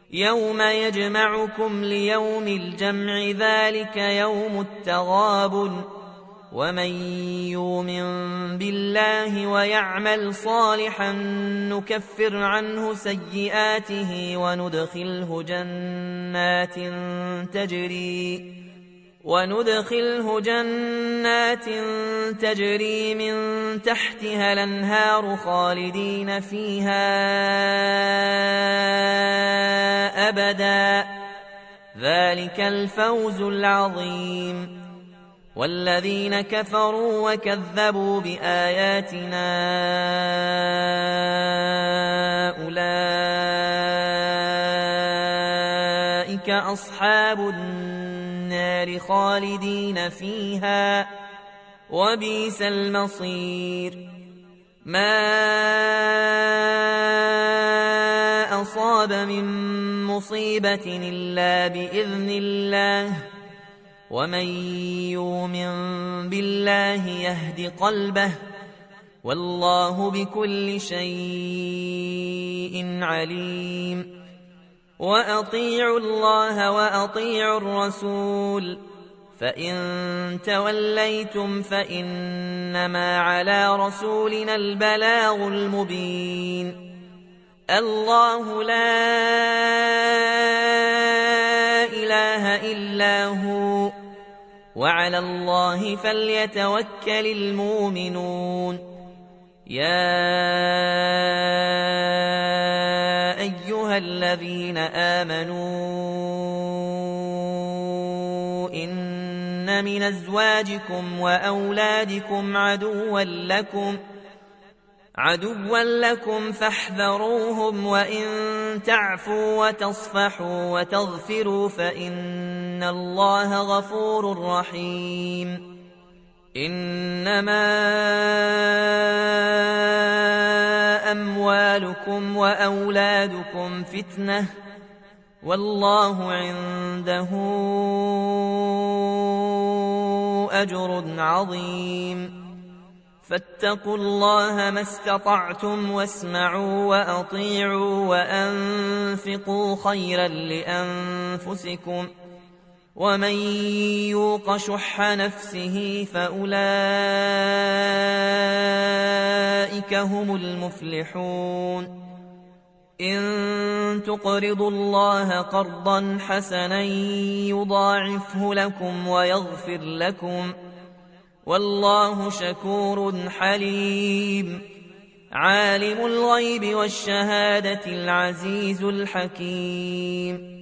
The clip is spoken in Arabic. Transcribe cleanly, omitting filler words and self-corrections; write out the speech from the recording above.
يوم يجمعكم ليوم الجمع ذلك يوم التغابن ومن يؤمن بالله ويعمل صالحا نكفر عنه سيئاته وندخله جنات تجري من تحتها الأنهار خالدين فيها أبدا ذلك الفوز العظيم. والذين كفروا وكذبوا بآياتنا أولئك أصحاب النار خالدين فيها وبئس المصير. ما أصاب من مصيبة إلا بإذن الله ومن يؤمن بالله يهد قلبه والله بكل شيء عليم. وأطيعوا الله وأطيعوا الرسول فإن توليتم فإنما على رسولنا البلاغ المبين. الله لا إله إلا هو وعلى الله فليتوكل المؤمنون. يا أيها الذين آمنوا إن من أزواجكم وأولادكم عدوا لكم فاحذروهم وإن تعفوا وتصفحوا وتغفروا فإن الله غفور رحيم. إنما أموالكم وأولادكم فتنة والله عنده أجر عظيم. فاتقوا الله ما استطعتم واسمعوا وأطيعوا وأنفقوا خيرا لأنفسكم ومن يوق شح نفسه فأولئك هم المفلحون. إن تقرضوا الله قرضا حسنا يضاعفه لكم ويغفر لكم والله شكور حليم. عالم الغيب والشهادة العزيز الحكيم.